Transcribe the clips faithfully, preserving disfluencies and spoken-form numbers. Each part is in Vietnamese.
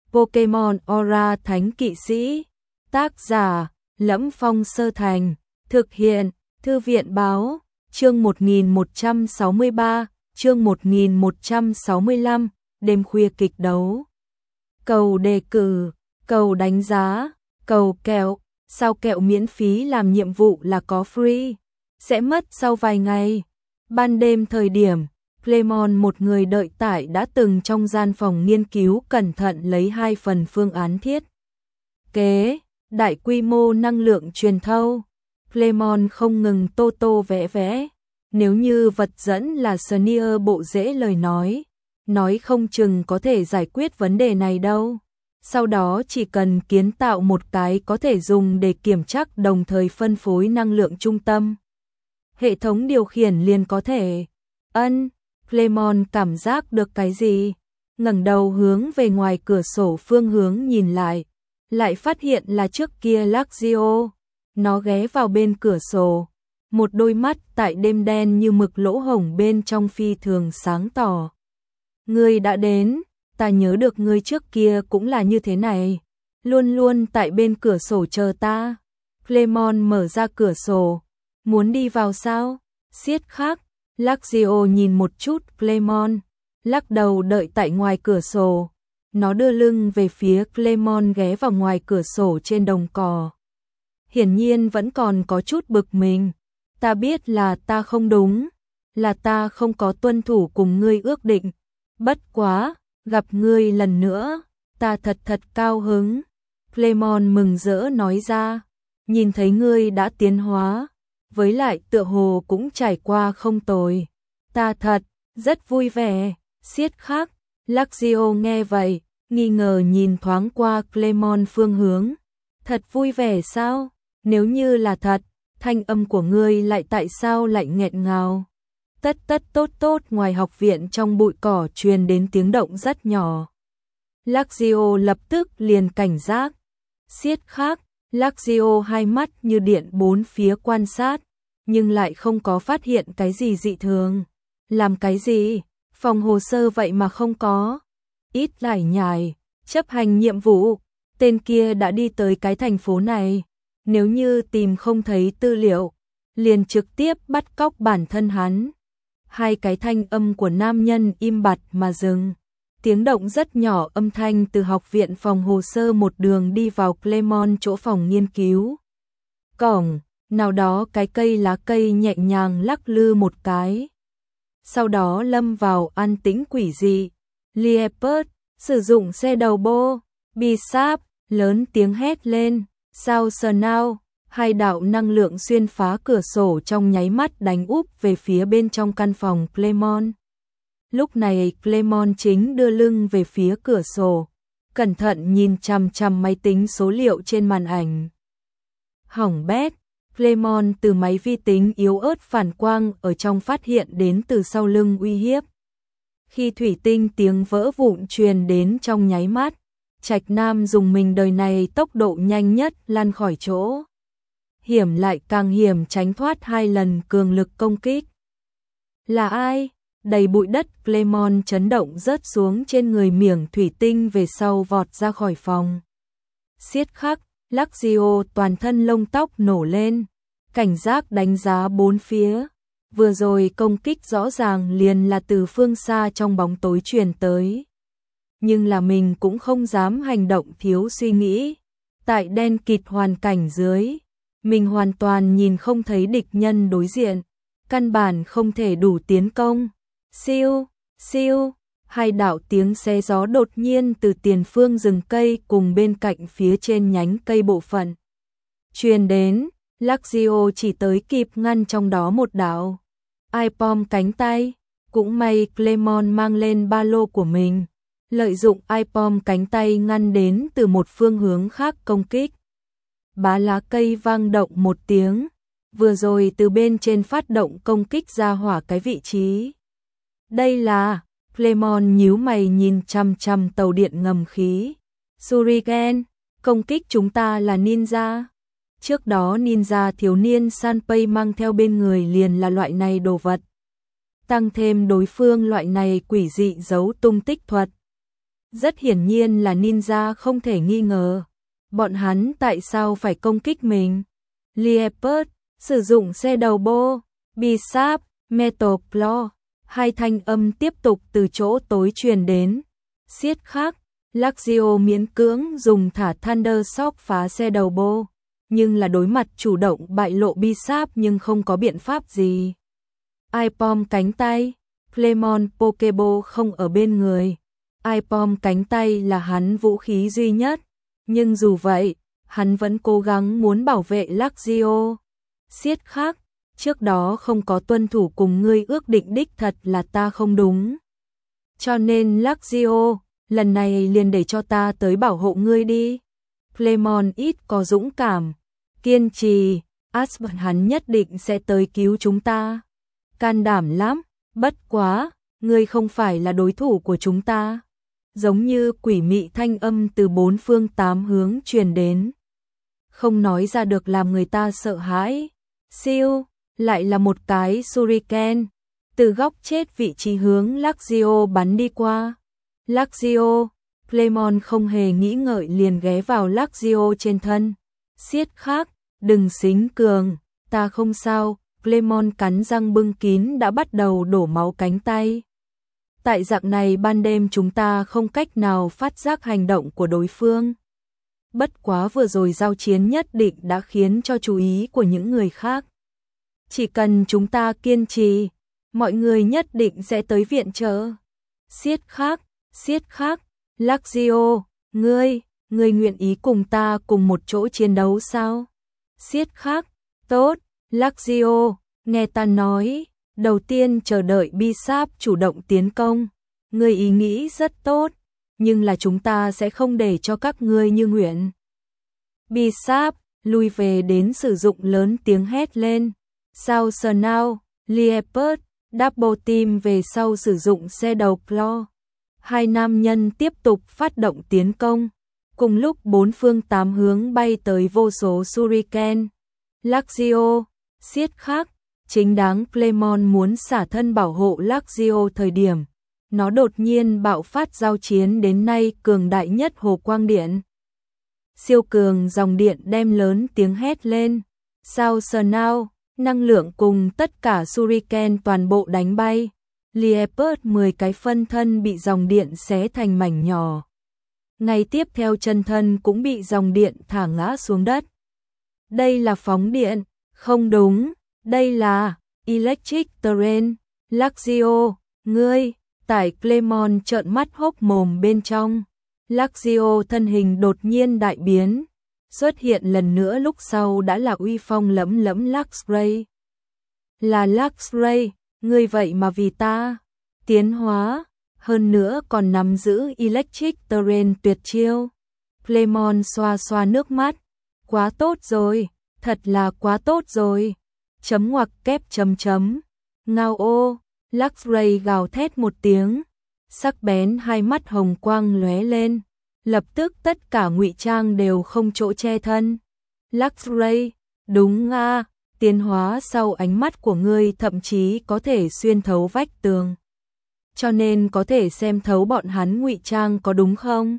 Pokemon Aura Thánh Kỵ Sĩ. Tác giả: Lẫm Phong Sơ Thành. Thực hiện: Thư viện báo. Chương một nghìn một trăm sáu mươi ba, chương một nghìn một trăm sáu mươi lăm, đêm khuya kịch đấu. Cầu đề cử, cầu đánh giá, cầu kẹo, sao kẹo miễn phí làm nhiệm vụ là có free, sẽ mất sau vài ngày. Ban đêm thời điểm, Clemon một người đợi tại đã từng trong gian phòng nghiên cứu cẩn thận lấy hai phần phương án thiết kế, đại quy mô năng lượng truyền thâu. Clemon không ngừng tô tô vẽ vẽ, nếu như vật dẫn là Sneer bộ rễ lời nói, nói không chừng có thể giải quyết vấn đề này đâu. Sau đó chỉ cần kiến tạo một cái có thể dùng để kiểm tra đồng thời phân phối năng lượng trung tâm. Hệ thống điều khiển liền có thể. Ân, Clemon cảm giác được cái gì? Ngẩng đầu hướng về ngoài cửa sổ phương hướng nhìn lại, lại phát hiện là trước kia Luxio. Nó ghé vào bên cửa sổ, một đôi mắt tại đêm đen như mực lỗ hổng bên trong phi thường sáng tỏ. Ngươi đã đến, ta nhớ được ngươi trước kia cũng là như thế này, luôn luôn tại bên cửa sổ chờ ta. Clemon mở ra cửa sổ, muốn đi vào sao? Siết khác, Luxio nhìn một chút Clemon, lắc đầu đợi tại ngoài cửa sổ. Nó đưa lưng về phía Clemon ghé vào ngoài cửa sổ trên đồng cỏ. Hiển nhiên vẫn còn có chút bực mình. Ta biết là ta không đúng, là ta không có tuân thủ cùng ngươi ước định. Bất quá, gặp ngươi lần nữa, ta thật thật cao hứng. Clemon mừng rỡ nói ra, nhìn thấy ngươi đã tiến hóa, với lại tựa hồ cũng trải qua không tồi. Ta thật, rất vui vẻ. Siết khác, Luxio nghe vậy, nghi ngờ nhìn thoáng qua Clemon phương hướng. Thật vui vẻ sao? Nếu như là thật, thanh âm của ngươi lại tại sao lại nghẹn ngào? Tất tất tốt tốt ngoài học viện trong bụi cỏ truyền đến tiếng động rất nhỏ. Luxio lập tức liền cảnh giác. Siết khác, Luxio hai mắt như điện bốn phía quan sát, nhưng lại không có phát hiện cái gì dị thường. Làm cái gì? Phòng hồ sơ vậy mà không có. Ít lải nhải, chấp hành nhiệm vụ, tên kia đã đi tới cái thành phố này. Nếu như tìm không thấy tư liệu, liền trực tiếp bắt cóc bản thân hắn. Hai cái thanh âm của nam nhân im bặt mà dừng. Tiếng động rất nhỏ, âm thanh từ học viện phòng hồ sơ một đường đi vào Clemon chỗ phòng nghiên cứu. Cổng, nào đó cái cây lá cây nhẹ nhàng lắc lư một cái. Sau đó lâm vào an tĩnh quỷ dị. Liepard, sử dụng xe đầu bô, Bisap, lớn tiếng hét lên. Sao sờ nào, hai đạo năng lượng xuyên phá cửa sổ trong nháy mắt đánh úp về phía bên trong căn phòng Clemon. Lúc này Clemon chính đưa lưng về phía cửa sổ, cẩn thận nhìn chằm chằm máy tính số liệu trên màn ảnh. Hỏng bét, Clemon từ máy vi tính yếu ớt phản quang ở trong phát hiện đến từ sau lưng uy hiếp. Khi thủy tinh tiếng vỡ vụn truyền đến trong nháy mắt, Trạch Nam dùng mình đời này tốc độ nhanh nhất lăn khỏi chỗ. Hiểm lại càng hiểm tránh thoát hai lần cường lực công kích. Là ai? Đầy bụi đất, Clemon chấn động rớt xuống trên người miếng thủy tinh về sau vọt ra khỏi phòng. Siết khắc, Luxio toàn thân lông tóc nổ lên, cảnh giác đánh giá bốn phía. Vừa rồi công kích rõ ràng liền là từ phương xa trong bóng tối truyền tới. Nhưng là mình cũng không dám hành động thiếu suy nghĩ. Tại đen kịt hoàn cảnh dưới, mình hoàn toàn nhìn không thấy địch nhân đối diện, căn bản không thể đủ tiến công. Siêu, siêu, hai đạo tiếng xé gió đột nhiên từ tiền phương rừng cây cùng bên cạnh phía trên nhánh cây bộ phận truyền đến. Luxio chỉ tới kịp ngăn trong đó một đạo iPom cánh tay. Cũng may Clemon mang lên ba lô của mình, lợi dụng iPom cánh tay ngăn đến từ một phương hướng khác công kích. Bá lá cây vang động một tiếng, vừa rồi từ bên trên phát động công kích ra hỏa cái vị trí. Đây là, Clemon nhíu mày nhìn chằm chằm tàu điện ngầm khí. Shuriken, công kích chúng ta là ninja. Trước đó ninja thiếu niên Sanpei mang theo bên người liền là loại này đồ vật. Tăng thêm đối phương loại này quỷ dị giấu tung tích thuật. Rất hiển nhiên là ninja không thể nghi ngờ. Bọn hắn tại sao phải công kích mình? Leopard sử dụng xe đầu bô, Bisap, Metal Claw, hai thanh âm tiếp tục từ chỗ tối truyền đến. Siết khác, Luxio miễn cưỡng dùng thả Thunder Shock phá xe đầu bô, nhưng là đối mặt chủ động bại lộ Bisap nhưng không có biện pháp gì. Ipom cánh tay, Clemon Pokeball không ở bên người. Ipom cánh tay là hắn vũ khí duy nhất, nhưng dù vậy, hắn vẫn cố gắng muốn bảo vệ Luxio. Siết khác, trước đó không có tuân thủ cùng ngươi ước định đích thật là ta không đúng. Cho nên Luxio, lần này liền để cho ta tới bảo hộ ngươi đi. Clemon ít có dũng cảm, kiên trì, Aspen hắn nhất định sẽ tới cứu chúng ta. Can đảm lắm, bất quá, ngươi không phải là đối thủ của chúng ta. Giống như quỷ mị thanh âm từ bốn phương tám hướng truyền đến. Không nói ra được làm người ta sợ hãi. Siêu, lại là một cái shuriken, từ góc chết vị trí hướng Luxio bắn đi qua. Luxio, Clemon không hề nghĩ ngợi liền ghé vào Luxio trên thân. Siết khác, đừng xính cường, ta không sao. Clemon cắn răng bưng kín đã bắt đầu đổ máu cánh tay. Tại dạng này ban đêm chúng ta không cách nào phát giác hành động của đối phương. Bất quá vừa rồi giao chiến nhất định đã khiến cho chú ý của những người khác. Chỉ cần chúng ta kiên trì, mọi người nhất định sẽ tới viện trợ. Siết khác, siết khác, Luxio, ngươi, ngươi nguyện ý cùng ta cùng một chỗ chiến đấu sao? Siết khác, tốt, Luxio, nghe ta nói, đầu tiên chờ đợi Bisap chủ động tiến công. Ngươi ý nghĩ rất tốt, nhưng là chúng ta sẽ không để cho các ngươi như nguyện. Bisap, lui về đến sử dụng lớn tiếng hét lên. Sao sờ nào, Leopard, Double Team về sau sử dụng xe đầu Claw. Hai nam nhân tiếp tục phát động tiến công. Cùng lúc bốn phương tám hướng bay tới vô số shuriken. Luxio, siết khác, chính đáng Clemon muốn xả thân bảo hộ Luxio thời điểm. Nó đột nhiên bạo phát giao chiến đến nay cường đại nhất hồ quang điện. Siêu cường dòng điện đem lớn tiếng hét lên. Sao sờ nào, năng lượng cùng tất cả shuriken toàn bộ đánh bay. Leopard mười cái phân thân bị dòng điện xé thành mảnh nhỏ. Ngay tiếp theo chân thân cũng bị dòng điện thả ngã xuống đất. Đây là phóng điện, không đúng, đây là Electric Terrain. Luxio, ngươi, tại Clemon trợn mắt hốc mồm bên trong. Luxio thân hình đột nhiên đại biến, xuất hiện lần nữa lúc sau đã là uy phong lẫm lẫm Luxray. Là Luxray, ngươi vậy mà vì ta tiến hóa, hơn nữa còn nắm giữ Electric Terrain tuyệt chiêu. Clemon xoa xoa nước mắt, quá tốt rồi, thật là quá tốt rồi. Chấm ngoặc kép chấm chấm. Ngao ô, Luxray gào thét một tiếng, sắc bén hai mắt hồng quang lóe lên, lập tức tất cả ngụy trang đều không chỗ che thân. Luxray, đúng a, tiến hóa sau ánh mắt của ngươi thậm chí có thể xuyên thấu vách tường. Cho nên có thể xem thấu bọn hắn ngụy trang có đúng không?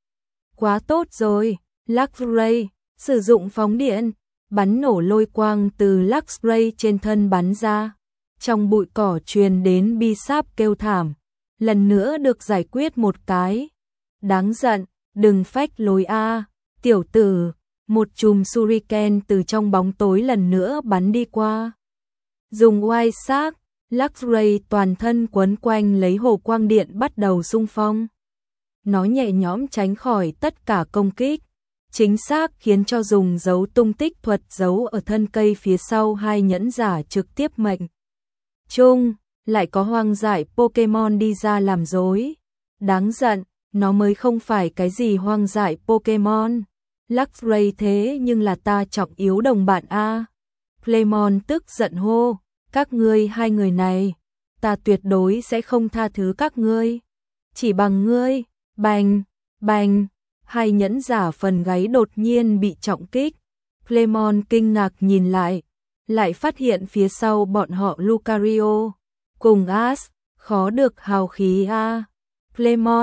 Quá tốt rồi, Luxray, sử dụng phóng điện, bắn nổ lôi quang từ Luxray trên thân bắn ra. Trong bụi cỏ truyền đến Bisap kêu thảm, lần nữa được giải quyết một cái. Đáng giận, đừng phách lối a, tiểu tử. Một chùm shuriken từ trong bóng tối lần nữa bắn đi qua. Dùng oai xác, Luxray toàn thân quấn quanh lấy hồ quang điện bắt đầu xung phong. Nó nhẹ nhõm tránh khỏi tất cả công kích, chính xác khiến cho dùng dấu tung tích thuật giấu ở thân cây phía sau hai nhẫn giả trực tiếp mệnh. Chung, lại có hoang dại Pokemon đi ra làm dối. Đáng giận, nó mới không phải cái gì hoang dại Pokemon. Luxray thế nhưng là ta trọng yếu đồng bạn a. Clemon tức giận hô, các ngươi hai người này, ta tuyệt đối sẽ không tha thứ các ngươi. Chỉ bằng ngươi, bành, bành, hai nhẫn giả phần gáy đột nhiên bị trọng kích. Clemon kinh ngạc nhìn lại, lại phát hiện phía sau bọn họ Lucario cùng Ash, khó được hào khí a. Clemon,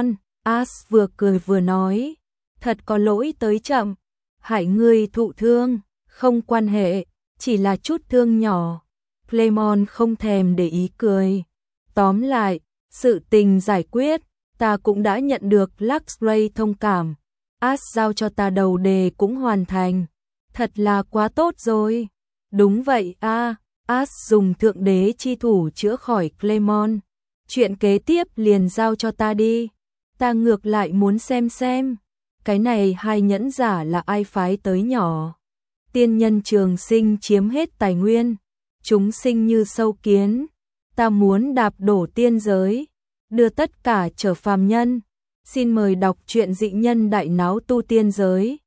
As vừa cười vừa nói, thật có lỗi tới chậm, hại ngươi thụ thương, không quan hệ, chỉ là chút thương nhỏ. Clement không thèm để ý cười. Tóm lại, sự tình giải quyết, ta cũng đã nhận được Luxray thông cảm. As giao cho ta đầu đề cũng hoàn thành. Thật là quá tốt rồi. Đúng vậy a, à, As dùng thượng đế chi thủ chữa khỏi Clement. Chuyện kế tiếp liền giao cho ta đi. Ta ngược lại muốn xem xem. Cái này hai nhẫn giả là ai phái tới nhỏ. Tiên nhân trường sinh chiếm hết tài nguyên. Chúng sinh như sâu kiến. Ta muốn đạp đổ tiên giới. Đưa tất cả trở phàm nhân. Xin mời đọc truyện Dị Nhân Đại Náo Tu Tiên Giới.